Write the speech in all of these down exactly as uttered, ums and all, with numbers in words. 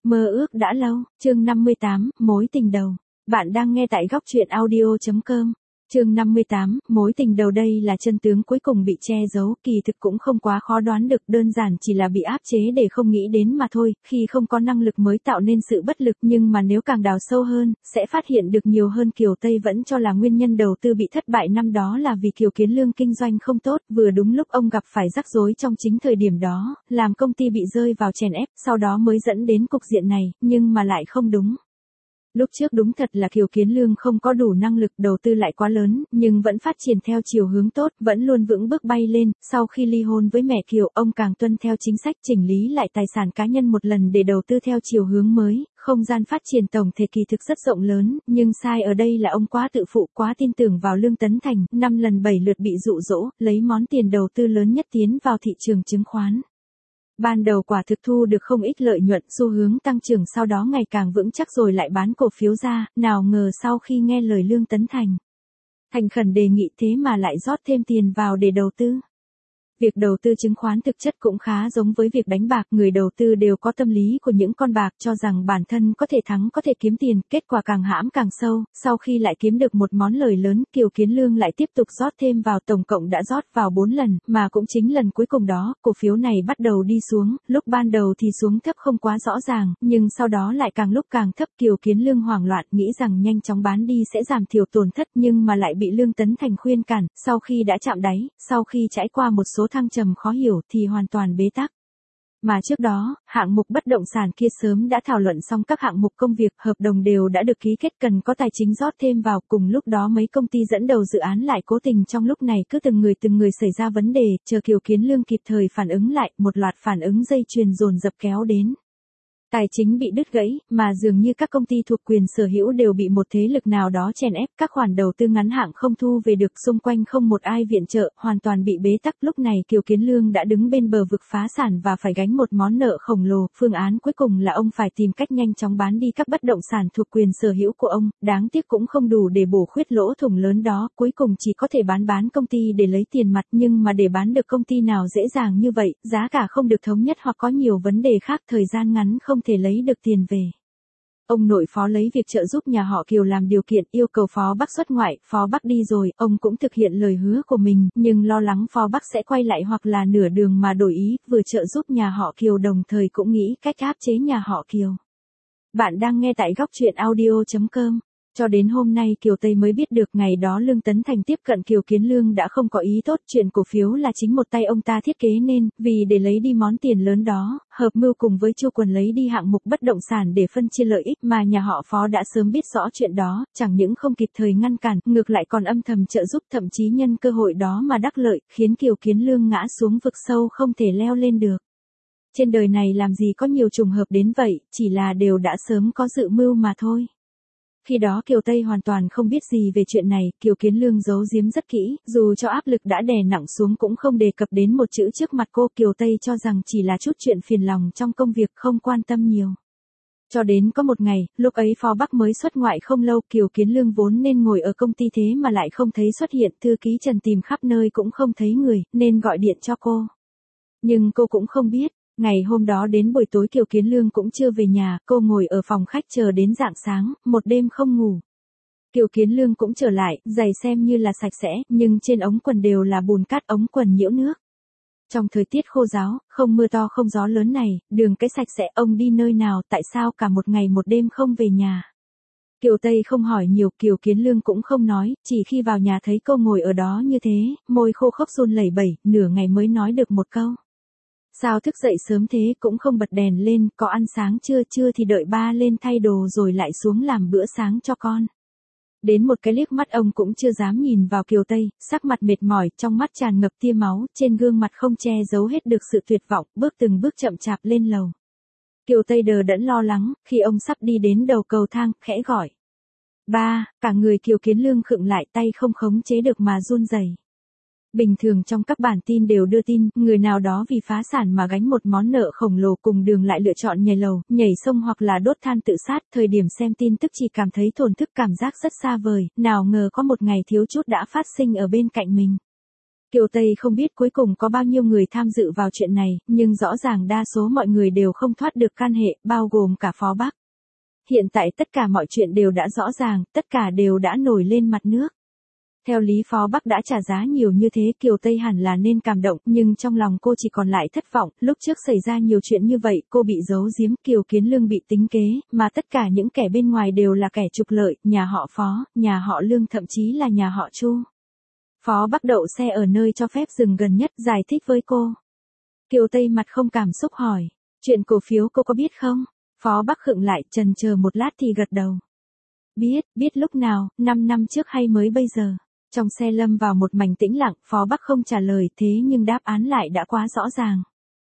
Mơ ước đã lâu, chương năm mươi tám, mối tình đầu. Bạn đang nghe tại góc truyện audio chấm com. Chương năm mươi tám, mối tình đầu. Đây là chân tướng cuối cùng bị che giấu, kỳ thực cũng không quá khó đoán được, đơn giản chỉ là bị áp chế để không nghĩ đến mà thôi, khi không có năng lực mới tạo nên sự bất lực, nhưng mà nếu càng đào sâu hơn, sẽ phát hiện được nhiều hơn. Kiều Tây vẫn cho là nguyên nhân đầu tư bị thất bại năm đó là vì Kiều Kiến Lương kinh doanh không tốt, vừa đúng lúc ông gặp phải rắc rối trong chính thời điểm đó, làm công ty bị rơi vào chèn ép, sau đó mới dẫn đến cục diện này, nhưng mà lại không đúng. Lúc trước đúng thật là Kiều Kiến Lương không có đủ năng lực, đầu tư lại quá lớn, nhưng vẫn phát triển theo chiều hướng tốt, vẫn luôn vững bước bay lên. Sau khi ly hôn với mẹ Kiều, ông càng tuân theo chính sách chỉnh lý lại tài sản cá nhân một lần để đầu tư theo chiều hướng mới, không gian phát triển tổng thể kỳ thực rất rộng lớn, nhưng sai ở đây là ông quá tự phụ, quá tin tưởng vào Lương Tấn Thành, năm lần bảy lượt bị dụ dỗ, lấy món tiền đầu tư lớn nhất tiến vào thị trường chứng khoán. Ban đầu quả thực thu được không ít lợi nhuận, xu hướng tăng trưởng sau đó ngày càng vững chắc rồi lại bán cổ phiếu ra, nào ngờ sau khi nghe lời Lương Tấn Thành thành khẩn đề nghị thế mà lại rót thêm tiền vào để đầu tư. Việc đầu tư chứng khoán thực chất cũng khá giống với việc đánh bạc, người đầu tư đều có tâm lý của những con bạc, cho rằng bản thân có thể thắng có thể kiếm tiền, kết quả càng hãm càng sâu, sau khi lại kiếm được một món lời lớn, Kiều Kiến Lương lại tiếp tục rót thêm vào, tổng cộng đã rót vào bốn lần, mà cũng chính lần cuối cùng đó, cổ phiếu này bắt đầu đi xuống, lúc ban đầu thì xuống thấp không quá rõ ràng, nhưng sau đó lại càng lúc càng thấp. Kiều Kiến Lương hoảng loạn, nghĩ rằng nhanh chóng bán đi sẽ giảm thiểu tổn thất, nhưng mà lại bị Lương Tấn Thành khuyên cản, sau khi đã chạm đáy, sau khi trải qua một số thăng trầm khó hiểu thì hoàn toàn bế tắc. Mà trước đó, hạng mục bất động sản kia sớm đã thảo luận xong các hạng mục công việc, hợp đồng đều đã được ký kết, cần có tài chính rót thêm vào, cùng lúc đó mấy công ty dẫn đầu dự án lại cố tình trong lúc này cứ từng người từng người xảy ra vấn đề, chờ Kiều Kiến Lương kịp thời phản ứng lại, một loạt phản ứng dây chuyền dồn dập kéo đến. Tài chính bị đứt gãy, mà dường như các công ty thuộc quyền sở hữu đều bị một thế lực nào đó chèn ép, các khoản đầu tư ngắn hạn không thu về được, xung quanh không một ai viện trợ, hoàn toàn bị bế tắc. Lúc này Kiều Kiến Lương đã đứng bên bờ vực phá sản và phải gánh một món nợ khổng lồ, phương án cuối cùng là ông phải tìm cách nhanh chóng bán đi các bất động sản thuộc quyền sở hữu của ông, đáng tiếc cũng không đủ để bổ khuyết lỗ thủng lớn đó, cuối cùng chỉ có thể bán bán công ty để lấy tiền mặt, nhưng mà để bán được công ty nào dễ dàng như vậy, giá cả không được thống nhất hoặc có nhiều vấn đề khác, thời gian ngắn không thể lấy được tiền về. Ông nội Phó lấy việc trợ giúp nhà họ Kiều làm điều kiện, yêu cầu Phó Bắc xuất ngoại. Phó Bắc đi rồi, ông cũng thực hiện lời hứa của mình, nhưng lo lắng Phó Bắc sẽ quay lại hoặc là nửa đường mà đổi ý, vừa trợ giúp nhà họ Kiều đồng thời cũng nghĩ cách áp chế nhà họ Kiều. Bạn đang nghe tại góc truyện audio chấm com. Cho đến hôm nay Kiều Tây mới biết được ngày đó Lương Tấn Thành tiếp cận Kiều Kiến Lương đã không có ý tốt, chuyện cổ phiếu là chính một tay ông ta thiết kế nên, vì để lấy đi món tiền lớn đó, hợp mưu cùng với Chu Quần lấy đi hạng mục bất động sản để phân chia lợi ích, mà nhà họ Phó đã sớm biết rõ chuyện đó, chẳng những không kịp thời ngăn cản, ngược lại còn âm thầm trợ giúp, thậm chí nhân cơ hội đó mà đắc lợi, khiến Kiều Kiến Lương ngã xuống vực sâu không thể leo lên được. Trên đời này làm gì có nhiều trùng hợp đến vậy, chỉ là đều đã sớm có dự mưu mà thôi. Khi đó Kiều Tây hoàn toàn không biết gì về chuyện này, Kiều Kiến Lương giấu giếm rất kỹ, dù cho áp lực đã đè nặng xuống cũng không đề cập đến một chữ trước mặt cô. Kiều Tây cho rằng chỉ là chút chuyện phiền lòng trong công việc, không quan tâm nhiều. Cho đến có một ngày, lúc ấy Phó Bắc mới xuất ngoại không lâu, Kiều Kiến Lương vốn nên ngồi ở công ty thế mà lại không thấy xuất hiện, thư ký Trần tìm khắp nơi cũng không thấy người, nên gọi điện cho cô. Nhưng cô cũng không biết. Ngày hôm đó đến buổi tối Kiều Kiến Lương cũng chưa về nhà, cô ngồi ở phòng khách chờ đến rạng sáng, một đêm không ngủ. Kiều Kiến Lương cũng trở lại, giày xem như là sạch sẽ, nhưng trên ống quần đều là bùn cát, ống quần nhiễu nước. Trong thời tiết khô ráo, không mưa to không gió lớn này, đường cái sạch sẽ, ông đi nơi nào, tại sao cả một ngày một đêm không về nhà? Kiều Tây không hỏi nhiều, Kiều Kiến Lương cũng không nói, chỉ khi vào nhà thấy cô ngồi ở đó như thế, môi khô khốc run lẩy bẩy, nửa ngày mới nói được một câu. Sao thức dậy sớm thế, cũng không bật đèn lên, có ăn sáng chưa? Chưa thì đợi ba lên thay đồ rồi lại xuống làm bữa sáng cho con. Đến một cái liếc mắt ông cũng chưa dám nhìn vào Kiều Tây, sắc mặt mệt mỏi, trong mắt tràn ngập tia máu, trên gương mặt không che giấu hết được sự tuyệt vọng, bước từng bước chậm chạp lên lầu. Kiều Tây đờ đẫn lo lắng, khi ông sắp đi đến đầu cầu thang, khẽ gọi. Ba, cả người Kiều Kiến Lương khựng lại, tay không khống chế được mà run rẩy. Bình thường trong các bản tin đều đưa tin, người nào đó vì phá sản mà gánh một món nợ khổng lồ cùng đường lại lựa chọn nhảy lầu, nhảy sông hoặc là đốt than tự sát. Thời điểm xem tin tức chỉ cảm thấy thổn thức, cảm giác rất xa vời, nào ngờ có một ngày thiếu chút đã phát sinh ở bên cạnh mình. Kiều Tây không biết cuối cùng có bao nhiêu người tham dự vào chuyện này, nhưng rõ ràng đa số mọi người đều không thoát được can hệ, bao gồm cả Phó Bắc. Hiện tại tất cả mọi chuyện đều đã rõ ràng, tất cả đều đã nổi lên mặt nước. Theo lý Phó Bắc đã trả giá nhiều như thế, Kiều Tây hẳn là nên cảm động, nhưng trong lòng cô chỉ còn lại thất vọng, lúc trước xảy ra nhiều chuyện như vậy, cô bị giấu giếm, Kiều Kiến Lương bị tính kế, mà tất cả những kẻ bên ngoài đều là kẻ trục lợi, nhà họ Phó, nhà họ Lương thậm chí là nhà họ Chu. Phó Bắc đậu xe ở nơi cho phép dừng gần nhất, giải thích với cô. Kiều Tây mặt không cảm xúc hỏi, chuyện cổ phiếu cô có biết không? Phó Bắc khựng lại, chần chờ một lát thì gật đầu. Biết, biết lúc nào, năm năm trước hay mới bây giờ? Trong xe lâm vào một mảnh tĩnh lặng, Phó Bắc không trả lời, thế nhưng đáp án lại đã quá rõ ràng.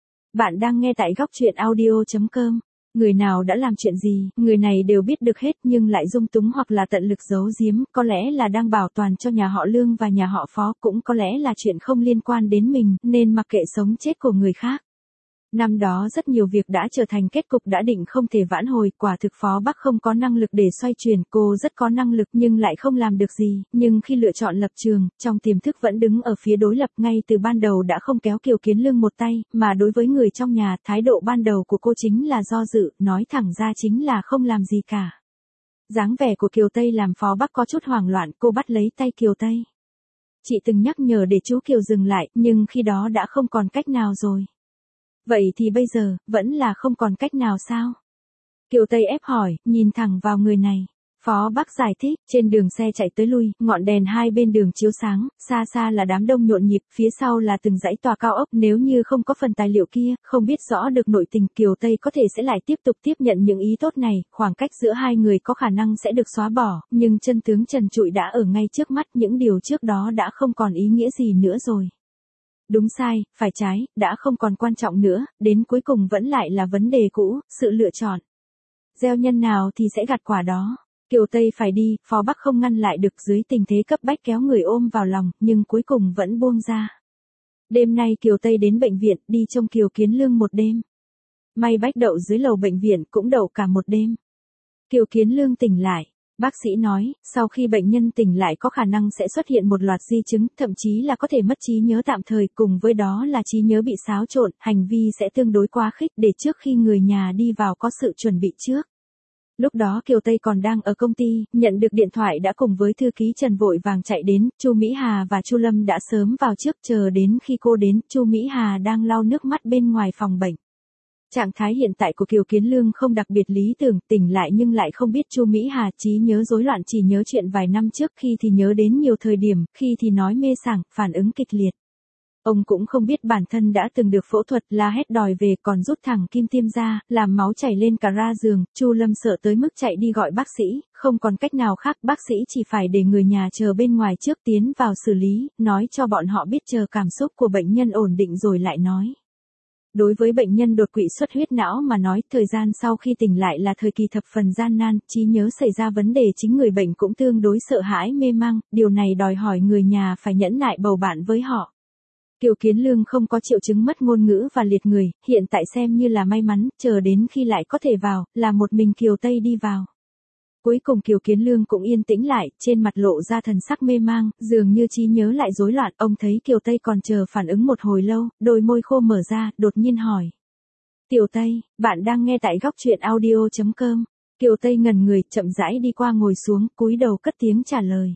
Bạn đang nghe tại góc truyện audio chấm com. Người nào đã làm chuyện gì, người này đều biết được hết nhưng lại dung túng hoặc là tận lực giấu giếm, có lẽ là đang bảo toàn cho nhà họ Lương và nhà họ Phó, cũng có lẽ là chuyện không liên quan đến mình, nên mặc kệ sống chết của người khác. Năm đó rất nhiều việc đã trở thành kết cục đã định không thể vãn hồi, quả thực Phó Bắc không có năng lực để xoay chuyển, cô rất có năng lực nhưng lại không làm được gì, nhưng khi lựa chọn lập trường, trong tiềm thức vẫn đứng ở phía đối lập, ngay từ ban đầu đã không kéo Kiều Kiến Lương một tay, mà đối với người trong nhà, thái độ ban đầu của cô chính là do dự, nói thẳng ra chính là không làm gì cả. Dáng vẻ của Kiều Tây làm Phó Bắc có chút hoảng loạn, cô bắt lấy tay Kiều Tây. Chị từng nhắc nhở để chú Kiều dừng lại, nhưng khi đó đã không còn cách nào rồi. Vậy thì bây giờ, vẫn là không còn cách nào sao? Kiều Tây ép hỏi, nhìn thẳng vào người này. Phó Bắc giải thích, trên đường xe chạy tới lui, ngọn đèn hai bên đường chiếu sáng, xa xa là đám đông nhộn nhịp, phía sau là từng dãy tòa cao ốc, nếu như không có phần tài liệu kia, không biết rõ được nội tình, Kiều Tây có thể sẽ lại tiếp tục tiếp nhận những ý tốt này, khoảng cách giữa hai người có khả năng sẽ được xóa bỏ, nhưng chân tướng trần trụi đã ở ngay trước mắt, những điều trước đó đã không còn ý nghĩa gì nữa rồi. Đúng sai, phải trái, đã không còn quan trọng nữa, đến cuối cùng vẫn lại là vấn đề cũ, sự lựa chọn. Gieo nhân nào thì sẽ gặt quả đó. Kiều Tây phải đi, Phó Bắc không ngăn lại được, dưới tình thế cấp bách kéo người ôm vào lòng, nhưng cuối cùng vẫn buông ra. Đêm nay Kiều Tây đến bệnh viện, đi trông Kiều Kiến Lương một đêm. May bách đậu dưới lầu bệnh viện, cũng đậu cả một đêm. Kiều Kiến Lương tỉnh lại. Bác sĩ nói, sau khi bệnh nhân tỉnh lại có khả năng sẽ xuất hiện một loạt di chứng, thậm chí là có thể mất trí nhớ tạm thời, cùng với đó là trí nhớ bị xáo trộn, hành vi sẽ tương đối quá khích, để trước khi người nhà đi vào có sự chuẩn bị trước. Lúc đó Kiều Tây còn đang ở công ty, nhận được điện thoại đã cùng với thư ký Trần vội vàng chạy đến, Chu Mỹ Hà và Chu Lâm đã sớm vào trước, chờ đến khi cô đến, Chu Mỹ Hà đang lau nước mắt bên ngoài phòng bệnh. Trạng thái hiện tại của Kiều Kiến Lương không đặc biệt lý tưởng, tỉnh lại nhưng lại không biết Chu Mỹ Hà, trí nhớ rối loạn, chỉ nhớ chuyện vài năm trước, khi thì nhớ đến nhiều thời điểm, khi thì nói mê sảng, phản ứng kịch liệt. Ông cũng không biết bản thân đã từng được phẫu thuật, la hét đòi về, còn rút thẳng kim tiêm ra, làm máu chảy lên cả ra giường, Chu Lâm sợ tới mức chạy đi gọi bác sĩ, không còn cách nào khác, bác sĩ chỉ phải để người nhà chờ bên ngoài trước, tiến vào xử lý, nói cho bọn họ biết chờ cảm xúc của bệnh nhân ổn định rồi lại nói. Đối với bệnh nhân đột quỵ xuất huyết não mà nói, thời gian sau khi tỉnh lại là thời kỳ thập phần gian nan, trí nhớ xảy ra vấn đề, chính người bệnh cũng tương đối sợ hãi mê mang, điều này đòi hỏi người nhà phải nhẫn nại bầu bạn với họ. Kiều Kiến Lương không có triệu chứng mất ngôn ngữ và liệt người, hiện tại xem như là may mắn, chờ đến khi lại có thể vào, là một mình Kiều Tây đi vào. Cuối cùng Kiều Kiến Lương cũng yên tĩnh lại, trên mặt lộ ra thần sắc mê mang, dường như trí nhớ lại rối loạn, ông thấy Kiều Tây còn chờ phản ứng một hồi lâu, đôi môi khô mở ra, đột nhiên hỏi. Tiểu Tây, bạn đang nghe tại góc truyện audio chấm com. Kiều Tây ngẩn người, chậm rãi đi qua ngồi xuống, cúi đầu cất tiếng trả lời.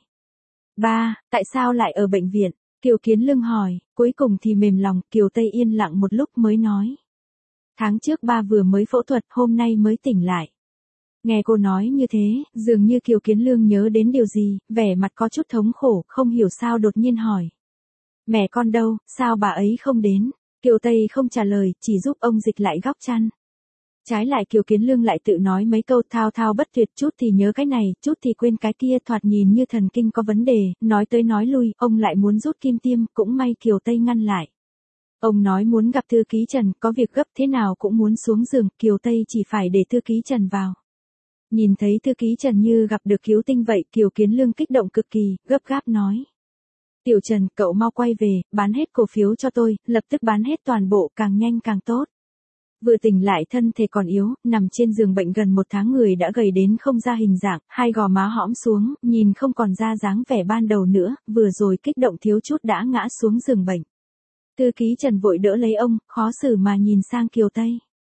Ba, tại sao lại ở bệnh viện? Kiều Kiến Lương hỏi, cuối cùng thì mềm lòng, Kiều Tây yên lặng một lúc mới nói. Tháng trước ba vừa mới phẫu thuật, hôm nay mới tỉnh lại. Nghe cô nói như thế, dường như Kiều Kiến Lương nhớ đến điều gì, vẻ mặt có chút thống khổ, không hiểu sao đột nhiên hỏi. Mẹ con đâu, sao bà ấy không đến? Kiều Tây không trả lời, chỉ giúp ông dịch lại góc chăn. Trái lại Kiều Kiến Lương lại tự nói mấy câu thao thao bất tuyệt, chút thì nhớ cái này, chút thì quên cái kia, thoạt nhìn như thần kinh có vấn đề, nói tới nói lui, ông lại muốn rút kim tiêm, cũng may Kiều Tây ngăn lại. Ông nói muốn gặp thư ký Trần, có việc gấp thế nào cũng muốn xuống giường, Kiều Tây chỉ phải để thư ký Trần vào. Nhìn thấy thư ký Trần như gặp được cứu tinh vậy, Kiều Kiến Lương kích động cực kỳ, gấp gáp nói. Tiểu Trần, cậu mau quay về, bán hết cổ phiếu cho tôi, lập tức bán hết toàn bộ, càng nhanh càng tốt. Vừa tỉnh lại thân thể còn yếu, nằm trên giường bệnh gần một tháng người đã gầy đến không ra hình dạng, hai gò má hõm xuống, nhìn không còn ra dáng vẻ ban đầu nữa, vừa rồi kích động thiếu chút đã ngã xuống giường bệnh. Thư ký Trần vội đỡ lấy ông, khó xử mà nhìn sang Kiều Tây.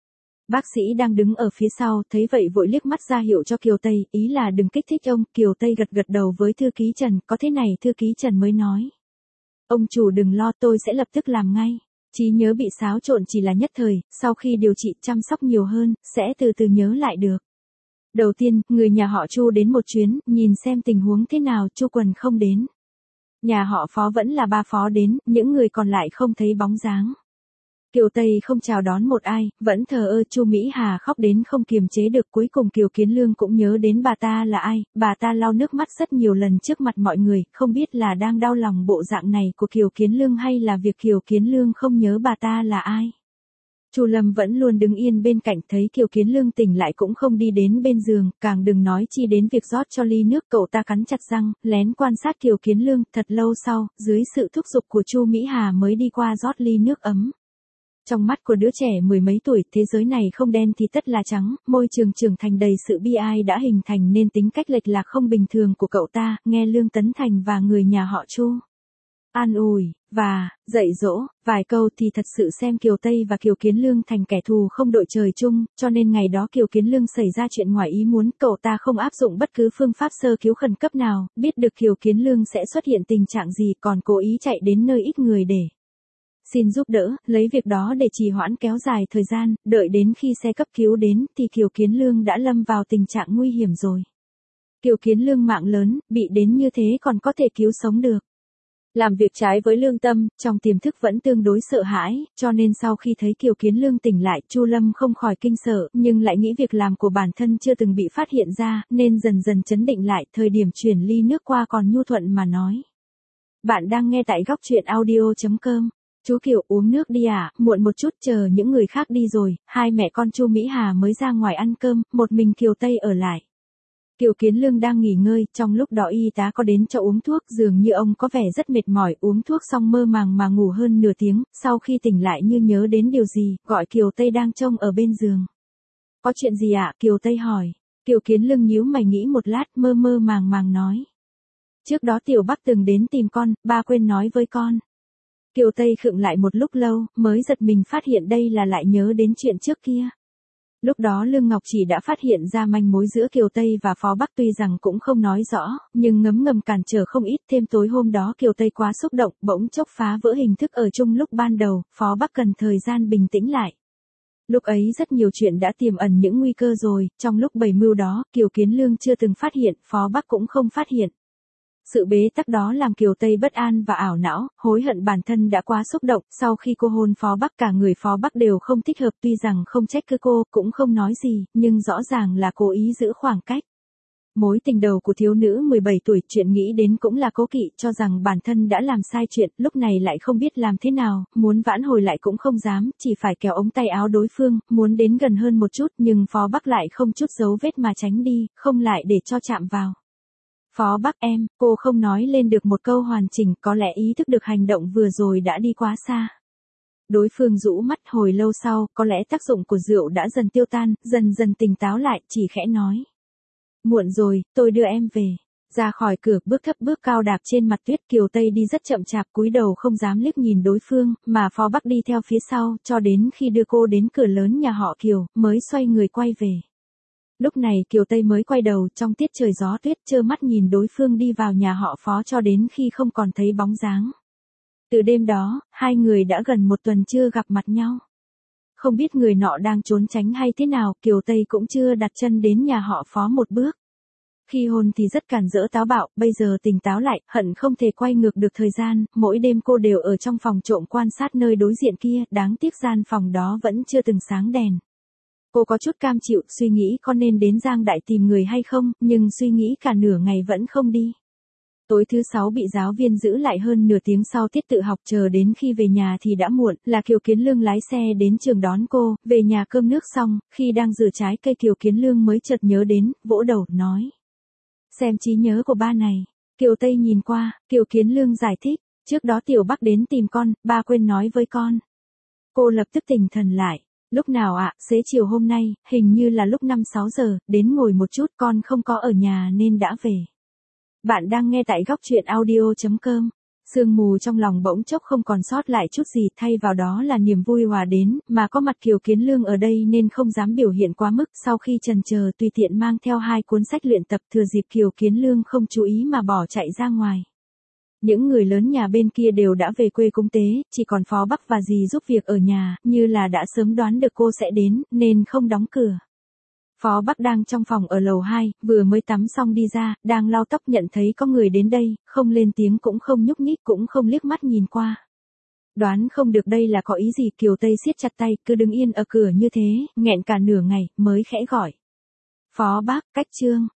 Bác sĩ đang đứng ở phía sau, thấy vậy vội liếc mắt ra hiệu cho Kiều Tây, ý là đừng kích thích ông. Kiều Tây gật gật đầu với thư ký Trần, có thế này thư ký Trần mới nói. Ông chủ đừng lo, tôi sẽ lập tức làm ngay. Trí nhớ bị xáo trộn chỉ là nhất thời, sau khi điều trị chăm sóc nhiều hơn, sẽ từ từ nhớ lại được. Đầu tiên, người nhà họ Chu đến một chuyến, nhìn xem tình huống thế nào. Chu Quần không đến. Nhà họ Phó vẫn là ba Phó đến, những người còn lại không thấy bóng dáng. Kiều Tây không chào đón một ai, vẫn thờ ơ. Chu Mỹ Hà khóc đến không kiềm chế được, cuối cùng Kiều Kiến Lương cũng nhớ đến bà ta là ai, bà ta lau nước mắt rất nhiều lần trước mặt mọi người, không biết là đang đau lòng bộ dạng này của Kiều Kiến Lương hay là việc Kiều Kiến Lương không nhớ bà ta là ai. Chu Lâm vẫn luôn đứng yên bên cạnh, thấy Kiều Kiến Lương tỉnh lại cũng không đi đến bên giường, càng đừng nói chi đến việc rót cho ly nước. Cậu ta cắn chặt răng, lén quan sát Kiều Kiến Lương, thật lâu sau, dưới sự thúc giục của Chu Mỹ Hà mới đi qua rót ly nước ấm. Trong mắt của đứa trẻ mười mấy tuổi, thế giới này không đen thì tất là trắng, môi trường trưởng thành đầy sự bi ai đã hình thành nên tính cách lệch lạc không bình thường của cậu ta. Nghe Lương Tấn Thành và người nhà họ Chu an ủi và dạy dỗ vài câu thì thật sự xem Kiều Tây và Kiều Kiến Lương thành kẻ thù không đội trời chung, cho nên ngày đó Kiều Kiến Lương xảy ra chuyện ngoài ý muốn, cậu ta không áp dụng bất cứ phương pháp sơ cứu khẩn cấp nào, biết được Kiều Kiến Lương sẽ xuất hiện tình trạng gì, còn cố ý chạy đến nơi ít người để xin giúp đỡ, lấy việc đó để trì hoãn kéo dài thời gian, đợi đến khi xe cấp cứu đến thì Kiều Kiến Lương đã lâm vào tình trạng nguy hiểm rồi. Kiều Kiến Lương mạng lớn, bị đến như thế còn có thể cứu sống được. Làm việc trái với lương tâm, trong tiềm thức vẫn tương đối sợ hãi, cho nên sau khi thấy Kiều Kiến Lương tỉnh lại, Chu Lâm không khỏi kinh sợ, nhưng lại nghĩ việc làm của bản thân chưa từng bị phát hiện ra, nên dần dần chấn định lại. Thời điểm chuyển ly nước qua còn nhu thuận mà nói. Bạn đang nghe tại góc truyện audio chấm com. Chú Kiều uống nước đi à, muộn một chút, chờ những người khác đi rồi, hai mẹ con Chu Mỹ Hà mới ra ngoài ăn cơm, một mình Kiều Tây ở lại. Kiều Kiến Lương đang nghỉ ngơi, trong lúc đó y tá có đến cho uống thuốc, dường như ông có vẻ rất mệt mỏi, uống thuốc xong mơ màng mà ngủ hơn nửa tiếng, sau khi tỉnh lại như nhớ đến điều gì, gọi Kiều Tây đang trông ở bên giường. Có chuyện gì ạ? Kiều Tây hỏi. Kiều Kiến Lương nhíu mày nghĩ một lát, mơ mơ màng màng nói. Trước đó Tiểu Bắc từng đến tìm con, ba quên nói với con. Kiều Tây khựng lại một lúc lâu, mới giật mình phát hiện đây là lại nhớ đến chuyện trước kia. Lúc đó Lương Ngọc Chỉ đã phát hiện ra manh mối giữa Kiều Tây và Phó Bắc, tuy rằng cũng không nói rõ, nhưng ngấm ngầm cản trở không ít. Thêm tối hôm đó Kiều Tây quá xúc động, bỗng chốc phá vỡ hình thức ở chung lúc ban đầu, Phó Bắc cần thời gian bình tĩnh lại. Lúc ấy rất nhiều chuyện đã tiềm ẩn những nguy cơ rồi, trong lúc bày mưu đó, Kiều Kiến Lương chưa từng phát hiện, Phó Bắc cũng không phát hiện. Sự bế tắc đó làm Kiều Tây bất an và ảo não, hối hận bản thân đã quá xúc động. Sau khi cô hôn Phó Bắc, cả người Phó Bắc đều không thích hợp, tuy rằng không trách cứ cô, cũng không nói gì, nhưng rõ ràng là cố ý giữ khoảng cách. Mối tình đầu của thiếu nữ mười bảy tuổi, chuyện nghĩ đến cũng là cố kỵ, cho rằng bản thân đã làm sai chuyện, lúc này lại không biết làm thế nào, muốn vãn hồi lại cũng không dám, chỉ phải kéo ống tay áo đối phương, muốn đến gần hơn một chút, nhưng Phó Bắc lại không chút dấu vết mà tránh đi, không lại để cho chạm vào. Phó Bắc em, cô không nói lên được một câu hoàn chỉnh, có lẽ ý thức được hành động vừa rồi đã đi quá xa. Đối phương rũ mắt, hồi lâu sau, có lẽ tác dụng của rượu đã dần tiêu tan, dần dần tỉnh táo lại, chỉ khẽ nói. Muộn rồi, tôi đưa em về. Ra khỏi cửa, bước thấp bước cao đạp trên mặt tuyết. Kiều Tây đi rất chậm chạp, cúi đầu không dám liếc nhìn đối phương, mà Phó Bắc đi theo phía sau, cho đến khi đưa cô đến cửa lớn nhà họ Kiều, mới xoay người quay về. Lúc này Kiều Tây mới quay đầu, trong tiết trời gió tuyết, trơ mắt nhìn đối phương đi vào nhà họ Phó cho đến khi không còn thấy bóng dáng. Từ đêm đó, hai người đã gần một tuần chưa gặp mặt nhau. Không biết người nọ đang trốn tránh hay thế nào, Kiều Tây cũng chưa đặt chân đến nhà họ Phó một bước. Khi hôn thì rất cản rỡ táo bạo, bây giờ tỉnh táo lại, hận không thể quay ngược được thời gian, mỗi đêm cô đều ở trong phòng trộm quan sát nơi đối diện kia, đáng tiếc gian phòng đó vẫn chưa từng sáng đèn. Cô có chút cam chịu, suy nghĩ có nên đến Giang Đại tìm người hay không, nhưng suy nghĩ cả nửa ngày vẫn không đi. Tối thứ sáu bị giáo viên giữ lại hơn nửa tiếng sau tiết tự học, chờ đến khi về nhà thì đã muộn, là Kiều Kiến Lương lái xe đến trường đón cô, về nhà cơm nước xong, khi đang rửa trái cây Kiều Kiến Lương mới chợt nhớ đến, vỗ đầu, nói. Xem trí nhớ của ba này. Kiều Tây nhìn qua, Kiều Kiến Lương giải thích, trước đó Tiểu Bắc đến tìm con, ba quên nói với con. Cô lập tức tỉnh thần lại. Lúc nào ạ, xế chiều hôm nay, hình như là lúc năm sáu giờ, đến ngồi một chút, con không có ở nhà nên đã về. Bạn đang nghe tại góc chuyện audio chấm com. Sương mù trong lòng bỗng chốc không còn sót lại chút gì, thay vào đó là niềm vui hòa đến, mà có mặt Kiều Kiến Lương ở đây nên không dám biểu hiện quá mức. Sau khi chần chờ tùy tiện mang theo hai cuốn sách luyện tập, thừa dịp Kiều Kiến Lương không chú ý mà bỏ chạy ra ngoài. Những người lớn nhà bên kia đều đã về quê cúng tế, chỉ còn Phó Bắc và dì giúp việc ở nhà, như là đã sớm đoán được cô sẽ đến, nên không đóng cửa. Phó Bắc đang trong phòng ở lầu hai, vừa mới tắm xong đi ra, đang lau tóc nhận thấy có người đến đây, không lên tiếng cũng không nhúc nhích cũng không liếc mắt nhìn qua. Đoán không được đây là có ý gì, Kiều Tây siết chặt tay, cứ đứng yên ở cửa như thế, nghẹn cả nửa ngày, mới khẽ gọi. Phó Bắc, cách Trương,